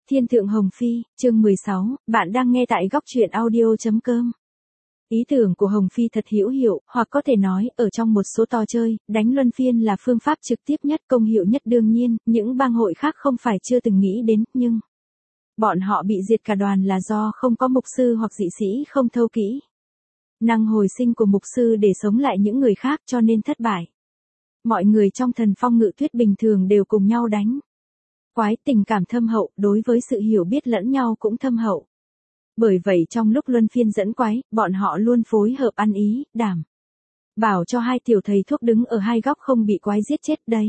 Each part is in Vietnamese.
Thiên Thượng Hồng Phi, chương 16, bạn đang nghe tại góc truyện audio.com. Ý tưởng của Hồng Phi thật hữu hiệu, hoặc có thể nói, ở trong một số trò chơi, đánh luân phiên là phương pháp trực tiếp nhất, công hiệu nhất. Đương nhiên, những bang hội khác không phải chưa từng nghĩ đến, nhưng bọn họ bị diệt cả đoàn là do không có mục sư hoặc dị sĩ không thâu kỹ năng hồi sinh của mục sư để sống lại những người khác, cho nên thất bại. Mọi người trong Thần Phong Ngự Tuyết bình thường đều cùng nhau đánh quái, tình cảm thâm hậu, đối với sự hiểu biết lẫn nhau cũng thâm hậu. Bởi vậy trong lúc luân phiên dẫn quái, bọn họ luôn phối hợp ăn ý, đảm bảo cho hai tiểu thầy thuốc đứng ở hai góc không bị quái giết chết. Đây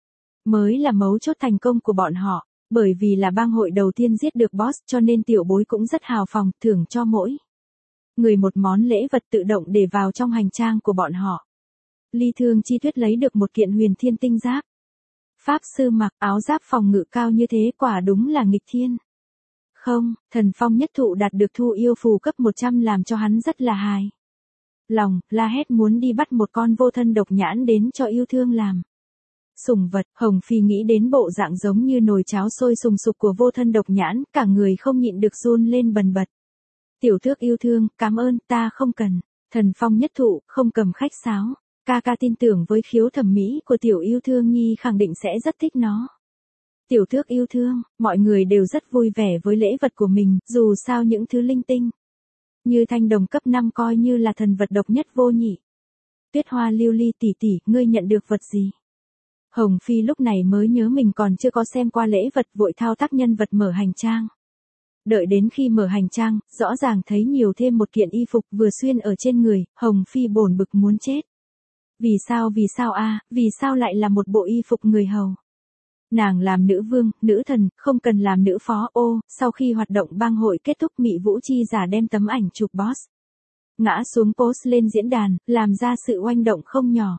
mới là mấu chốt thành công của bọn họ. Bởi vì là bang hội đầu tiên giết được boss, cho nên tiểu bối cũng rất hào phóng, thưởng cho mỗi người một món lễ vật tự động để vào trong hành trang của bọn họ. Ly Thương Chi Tuyết lấy được một kiện huyền thiên tinh giáp. Pháp sư mặc áo giáp phòng ngự cao như thế quả đúng là nghịch thiên. Không, Thần Phong Nhất Thụ đạt được thu yêu phù cấp 100 làm cho hắn rất là hài lòng, la hét muốn đi bắt một con vô thân độc nhãn đến cho yêu thương làm sủng vật. Hồng Phi nghĩ đến bộ dạng giống như nồi cháo sôi sùng sục của vô thân độc nhãn, cả người không nhịn được run lên bần bật. Tiểu Thước yêu thương, cảm ơn, ta không cần. Thần Phong Nhất Thụ, không cầm khách sáo. Ca tin tưởng với khiếu thẩm mỹ của tiểu yêu thương nhi khẳng định sẽ rất thích nó. Tiểu Thước yêu thương, mọi người đều rất vui vẻ với lễ vật của mình, dù sao những thứ linh tinh như thanh đồng cấp 5 coi như là thần vật độc nhất vô nhị. Tuyết Hoa Lưu Ly tỷ tỷ, ngươi nhận được vật gì? Hồng Phi lúc này mới nhớ mình còn chưa có xem qua lễ vật, vội thao tác nhân vật mở hành trang. Đợi đến khi mở hành trang, rõ ràng thấy nhiều thêm một kiện y phục vừa xuyên ở trên người, Hồng Phi bồn bực muốn chết. Vì sao a, vì sao lại là một bộ y phục người hầu? Nàng làm nữ vương, nữ thần, không cần làm nữ phó. Ô, sau khi hoạt động bang hội kết thúc, Mị Vũ Chi giả đem tấm ảnh chụp boss ngã xuống post lên diễn đàn, làm ra sự oanh động không nhỏ.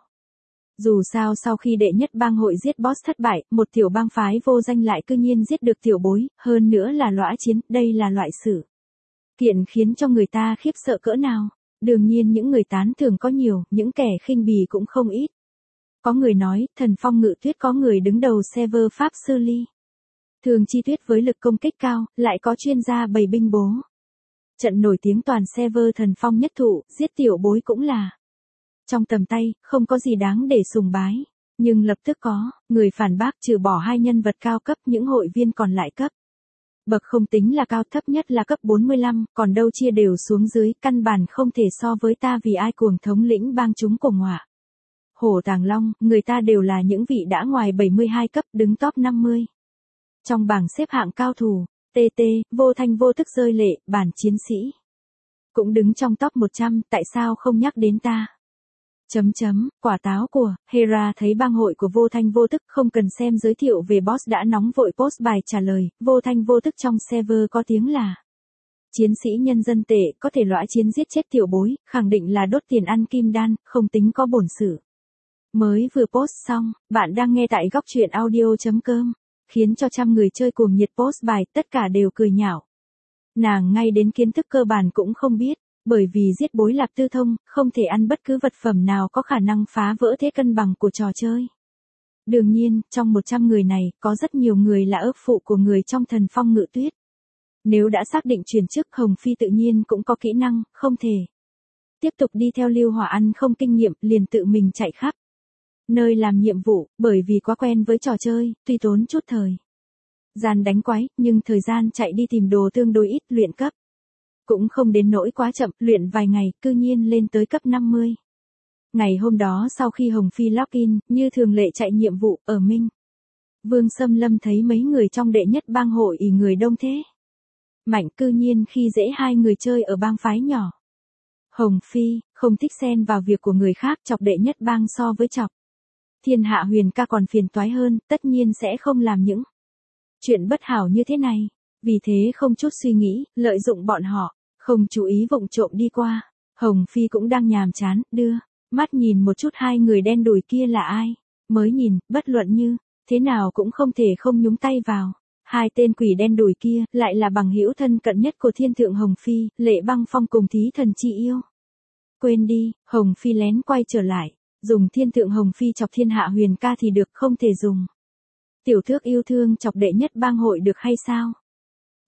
Dù sao sau khi đệ nhất bang hội giết boss thất bại, một tiểu bang phái vô danh lại cư nhiên giết được tiểu bối, hơn nữa là lõa chiến, đây là loại sự kiện khiến cho người ta khiếp sợ cỡ nào. Đương nhiên những người tán thưởng có nhiều, những kẻ khinh bỉ cũng không ít. Có người nói, Thần Phong Ngự Tuyết có người đứng đầu server Pháp Sư Ly Thương Chi Tuyết với lực công kích cao, lại có chuyên gia bày binh bố trận nổi tiếng toàn server Thần Phong Nhất Thụ, giết tiểu bối cũng là trong tầm tay, không có gì đáng để sùng bái. Nhưng lập tức có người phản bác, trừ bỏ hai nhân vật cao cấp, những hội viên còn lại cấp bậc không tính là cao, thấp nhất là cấp 45, còn đâu chia đều xuống dưới, căn bản không thể so với ta. Vì ai cuồng thống lĩnh bang chúng cổ ngọa Hổ Tàng Long, người ta đều là những vị đã ngoài 72 cấp, đứng top 50 trong bảng xếp hạng cao thủ. TT, vô thanh vô tức rơi lệ, bản chiến sĩ cũng đứng trong top 100, tại sao không nhắc đến ta? Quả táo của Hera thấy bang hội của vô thanh vô tức, không cần xem giới thiệu về boss đã nóng vội post bài trả lời. Vô thanh vô tức trong server có tiếng là chiến sĩ nhân dân tệ, có thể lõa chiến giết chết tiểu bối, khẳng định là đốt tiền ăn kim đan, không tính có bổn sự. Mới vừa post xong, bạn đang nghe tại góc truyện audio.com, khiến cho trăm người chơi cuồng nhiệt post bài, tất cả đều cười nhạo. Nàng ngay đến kiến thức cơ bản cũng không biết. Bởi vì giết bối lạp tư thông, không thể ăn bất cứ vật phẩm nào có khả năng phá vỡ thế cân bằng của trò chơi. Đương nhiên, trong 100 người này, có rất nhiều người là ước phụ của người trong Thần Phong Ngự Tuyết. Nếu đã xác định chuyển chức, Hồng Phi tự nhiên cũng có kỹ năng, không thể tiếp tục đi theo Lưu Hỏa ăn không kinh nghiệm, liền tự mình chạy khắp nơi làm nhiệm vụ, bởi vì quá quen với trò chơi, tuy tốn chút thời gian đánh quái, nhưng thời gian chạy đi tìm đồ tương đối ít, luyện cấp cũng không đến nỗi quá chậm, luyện vài ngày, cư nhiên lên tới cấp 50. Ngày hôm đó sau khi Hồng Phi login, như thường lệ chạy nhiệm vụ, ở Minh Vương Xâm Lâm thấy mấy người trong đệ nhất bang hội ỷ người đông thế mạnh, cư nhiên khi dễ hai người chơi ở bang phái nhỏ. Hồng Phi, không thích xen vào việc của người khác, chọc đệ nhất bang so với chọc Thiên Hạ Huyền Ca còn phiền toái hơn, tất nhiên sẽ không làm những chuyện bất hảo như thế này. Vì thế không chút suy nghĩ, lợi dụng bọn họ, không chú ý vụng trộm đi qua. Hồng Phi cũng đang nhàm chán, đưa mắt nhìn một chút hai người đen đủi kia là ai. Mới nhìn, bất luận như thế nào cũng không thể không nhúng tay vào. Hai tên quỷ đen đủi kia lại là bằng hữu thân cận nhất của Thiên Thượng Hồng Phi, Lệ Băng Phong cùng Thí Thần Chi Yêu. Quên đi, Hồng Phi lén quay trở lại, dùng Thiên Thượng Hồng Phi chọc Thiên Hạ Huyền Ca thì được, không thể dùng Tiểu Thước yêu thương chọc đệ nhất bang hội được hay sao?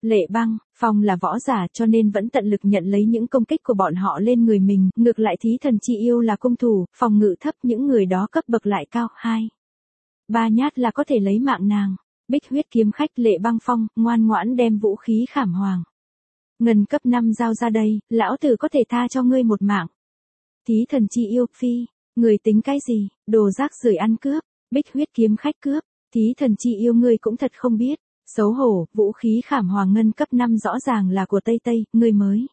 Lệ Băng Phong là võ giả cho nên vẫn tận lực nhận lấy những công kích của bọn họ lên người mình, ngược lại Thí Thần Chi Yêu là cung thủ, phòng ngự thấp, những người đó cấp bậc lại cao, 2-3 nhát là có thể lấy mạng nàng. Bích huyết kiếm khách Lệ Băng Phong, ngoan ngoãn đem vũ khí Khảm Hoàng Ngân cấp 5 giao ra đây, lão tử có thể tha cho ngươi một mạng. Thí Thần Chi Yêu, phi, người tính cái gì, đồ rác rưởi ăn cướp. Bích huyết kiếm khách cướp, Thí Thần Chi Yêu ngươi cũng thật không biết. Xấu hổ, vũ khí Khảm Hoàng Ngân cấp 5 rõ ràng là của Tây Tây, ngươi mới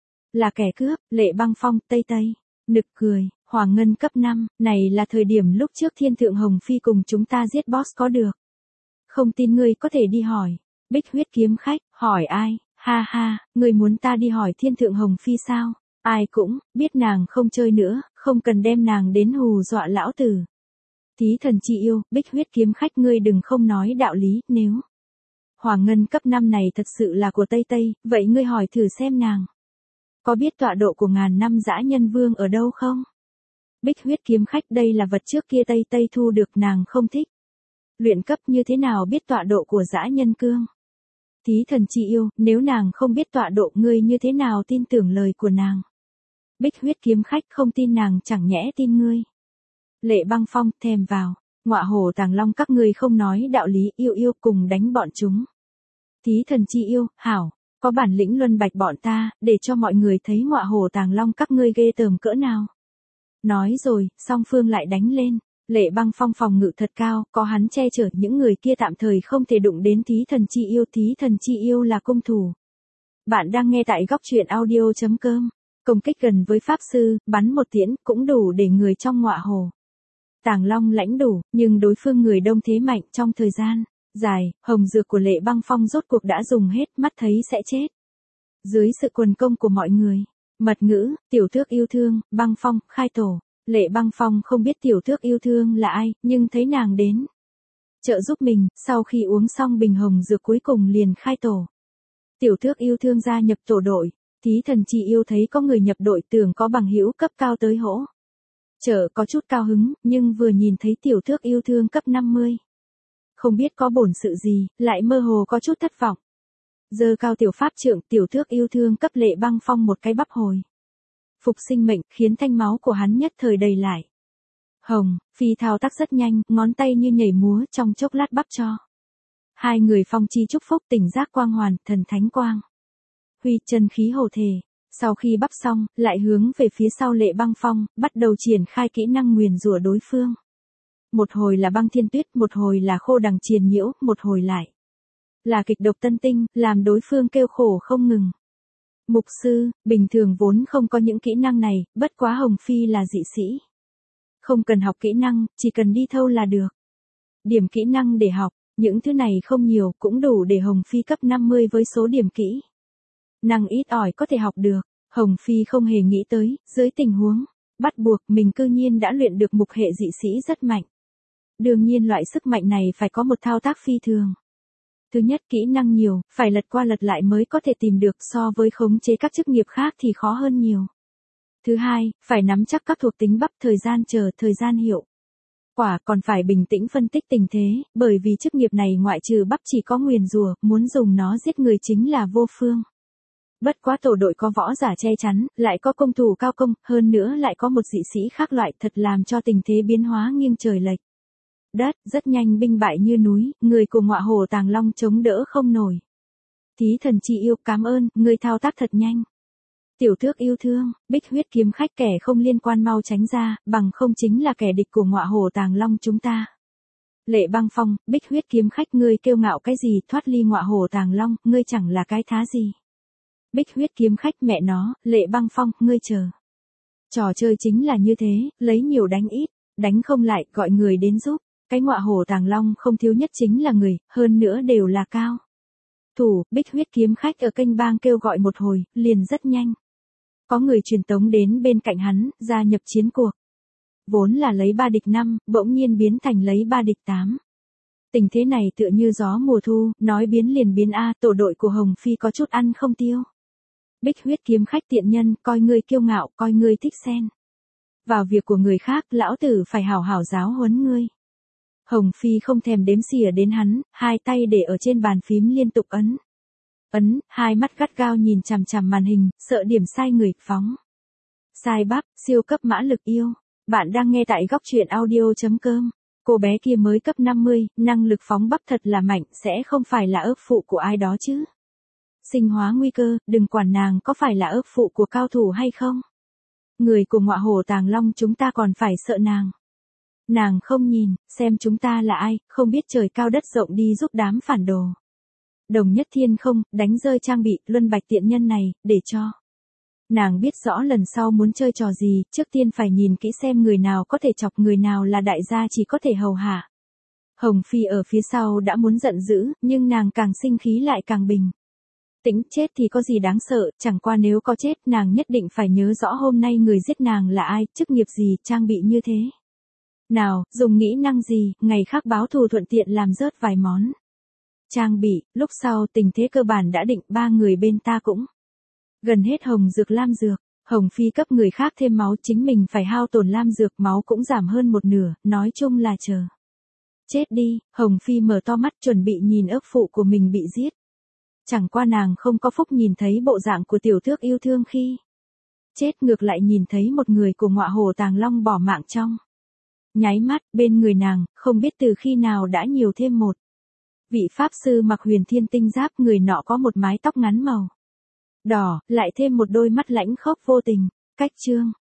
là kẻ cướp. Lệ Băng Phong, Tây Tây, nực cười, Hoàng Ngân cấp 5, này là thời điểm lúc trước Thiên Thượng Hồng Phi cùng chúng ta giết boss có được. Không tin ngươi có thể đi hỏi. Bích huyết kiếm khách, hỏi ai, ha ha, ngươi muốn ta đi hỏi Thiên Thượng Hồng Phi sao? Ai cũng biết nàng không chơi nữa, không cần đem nàng đến hù dọa lão tử. Thí Thần Chi Yêu, Bích huyết kiếm khách ngươi đừng không nói đạo lý, nếu Hoàng Ngân cấp 5 này thật sự là của Tây Tây, vậy ngươi hỏi thử xem nàng có biết tọa độ của ngàn năm dã nhân vương ở đâu không? Bích huyết kiếm khách, đây là vật trước kia Tây Tây thu được, nàng không thích. Luyện cấp như thế nào biết tọa độ của dã nhân cương? Thí Thần Chi Yêu, nếu nàng không biết tọa độ ngươi như thế nào tin tưởng lời của nàng? Bích huyết kiếm khách, không tin nàng chẳng nhẽ tin ngươi. Lệ Băng Phong, thèm vào, ngọa hổ tàng long các ngươi không nói đạo lý, yêu yêu cùng đánh bọn chúng. Thí Thần Chi Yêu, hảo, có bản lĩnh luân bạch bọn ta, để cho mọi người thấy ngọa hổ tàng long các ngươi ghê tởm cỡ nào. Nói rồi, song phương lại đánh lên. Lệ Băng Phong phòng ngự thật cao, có hắn che chở, những người kia tạm thời không thể đụng đến Thí Thần Chi Yêu. Thí Thần Chi Yêu là cung thủ. Bạn đang nghe tại góc truyện audio.com. Công kích gần với pháp sư, bắn một tiễn cũng đủ để người trong ngọa hổ tàng long lãnh đủ, nhưng đối phương người đông thế mạnh, trong thời gian dài, hồng dược của Lệ Băng Phong rốt cuộc đã dùng hết, mắt thấy sẽ chết. Dưới sự quần công của mọi người, mật ngữ, tiểu thước yêu thương, Băng Phong, khai tổ. Lệ Băng Phong không biết tiểu thước yêu thương là ai, nhưng thấy nàng đến trợ giúp mình, sau khi uống xong bình hồng dược cuối cùng liền khai tổ. Tiểu thước yêu thương gia nhập tổ đội, Thí Thần Chi Yêu thấy có người nhập đội, tưởng có bằng hữu cấp cao tới hỗ trợ, có chút cao hứng, nhưng vừa nhìn thấy tiểu thước yêu thương cấp 50. Không biết có bổn sự gì, lại mơ hồ có chút thất vọng. Giơ cao tiểu pháp trượng, tiểu thước yêu thương cấp Lệ Băng Phong một cái bắp hồi phục sinh mệnh, khiến thanh máu của hắn nhất thời đầy lại. Hồng Phi thao tác rất nhanh, ngón tay như nhảy múa, trong chốc lát bắp cho hai người phong chi chúc phúc, tỉnh giác quang hoàn, thần thánh quang huy, chân khí hồ thể. Sau khi bắp xong, lại hướng về phía sau Lệ Băng Phong, bắt đầu triển khai kỹ năng nguyền rủa đối phương. Một hồi là băng thiên tuyết, một hồi là khô đằng triền nhiễu, một hồi lại là kịch độc tân tinh, làm đối phương kêu khổ không ngừng. Mục sư, bình thường vốn không có những kỹ năng này, bất quá Hồng Phi là dị sĩ. Không cần học kỹ năng, chỉ cần đi thâu là được. Điểm kỹ năng để học, những thứ này không nhiều, cũng đủ để Hồng Phi cấp 50 với số điểm kỹ năng ít ỏi có thể học được. Hồng Phi không hề nghĩ tới, dưới tình huống bắt buộc, mình cư nhiên đã luyện được mục hệ dị sĩ rất mạnh. Đương nhiên loại sức mạnh này phải có một thao tác phi thường. Thứ nhất, kỹ năng nhiều, phải lật qua lật lại mới có thể tìm được, so với khống chế các chức nghiệp khác thì khó hơn nhiều. Thứ hai, phải nắm chắc các thuộc tính bắp, thời gian chờ, thời gian hiệu quả, còn phải bình tĩnh phân tích tình thế, bởi vì chức nghiệp này ngoại trừ bắp chỉ có nguyền rủa, muốn dùng nó giết người chính là vô phương. Bất quá tổ đội có võ giả che chắn, lại có công thủ cao công, hơn nữa lại có một dị sĩ khác loại, thật làm cho tình thế biến hóa nghiêng trời lệch đất, rất nhanh binh bại như núi, người của ngọa hổ tàng long chống đỡ không nổi. Thí Thần Chi Yêu, cảm ơn, người thao tác thật nhanh. Tiểu thước yêu thương, Bích huyết kiếm khách, kẻ không liên quan mau tránh ra, bằng không chính là kẻ địch của ngọa hổ tàng long chúng ta. Lệ Băng Phong, Bích huyết kiếm khách, ngươi kiêu ngạo cái gì, thoát ly ngọa hổ tàng long, ngươi chẳng là cái thá gì. Bích huyết kiếm khách, mẹ nó, Lệ Băng Phong, ngươi chờ. Trò chơi chính là như thế, lấy nhiều đánh ít, đánh không lại, gọi người đến giúp. Cái ngọa hổ tàng long không thiếu nhất chính là người, hơn nữa đều là cao thủ. Bích huyết kiếm khách ở kênh bang kêu gọi một hồi, liền rất nhanh có người truyền tống đến bên cạnh hắn, gia nhập chiến cuộc. Vốn là lấy 3 địch 5, bỗng nhiên biến thành lấy 3 địch 8. Tình thế này tựa như gió mùa thu, nói biến liền biến a, tổ đội của Hồng Phi có chút ăn không tiêu. Bích huyết kiếm khách tiện nhân, coi ngươi kiêu ngạo, coi ngươi thích xen vào việc của người khác, lão tử phải hảo hảo giáo huấn ngươi. Hồng Phi không thèm đếm xỉa đến hắn, hai tay để ở trên bàn phím liên tục ấn Hai mắt gắt gao nhìn chằm chằm màn hình, sợ điểm sai người, phóng. Sai bắp, siêu cấp mã lực yêu. Bạn đang nghe tại góc truyện audio.com. Cô bé kia mới cấp 50, năng lực phóng bắp thật là mạnh, sẽ không phải là ớp phụ của ai đó chứ. Sinh hóa nguy cơ, đừng quản nàng có phải là ớp phụ của cao thủ hay không. Người của ngọa hổ Tàng Long chúng ta còn phải sợ nàng. Nàng không nhìn, xem chúng ta là ai, không biết trời cao đất rộng đi giúp đám phản đồ. Đồng nhất thiên không, đánh rơi trang bị, luân bạch tiện nhân này, để cho. Nàng biết rõ lần sau muốn chơi trò gì, trước tiên phải nhìn kỹ xem người nào có thể chọc người nào là đại gia chỉ có thể hầu hạ. Hồng Phi ở phía sau đã muốn giận dữ, nhưng nàng càng sinh khí lại càng bình. Tĩnh, chết thì có gì đáng sợ, chẳng qua nếu có chết nàng nhất định phải nhớ rõ hôm nay người giết nàng là ai, chức nghiệp gì, trang bị như thế. Nào, dùng nghĩ năng gì, ngày khác báo thù thuận tiện làm rớt vài món. Trang bị, lúc sau tình thế cơ bản đã định, ba người bên ta cũng gần hết hồng dược lam dược. Hồng Phi cấp người khác thêm máu, chính mình phải hao tổn lam dược, máu cũng giảm hơn một nửa, nói chung là chờ. Chết đi, Hồng Phi mở to mắt chuẩn bị nhìn ớp phụ của mình bị giết. Chẳng qua nàng không có phúc nhìn thấy bộ dạng của tiểu thước yêu thương khi chết, ngược lại nhìn thấy một người của ngọa hổ Tàng Long bỏ mạng trong nháy mắt, bên người nàng, không biết từ khi nào đã nhiều thêm một vị pháp sư mặc huyền thiên tinh giáp, người nọ có một mái tóc ngắn màu đỏ, lại thêm một đôi mắt lãnh khốc vô tình. Cách chương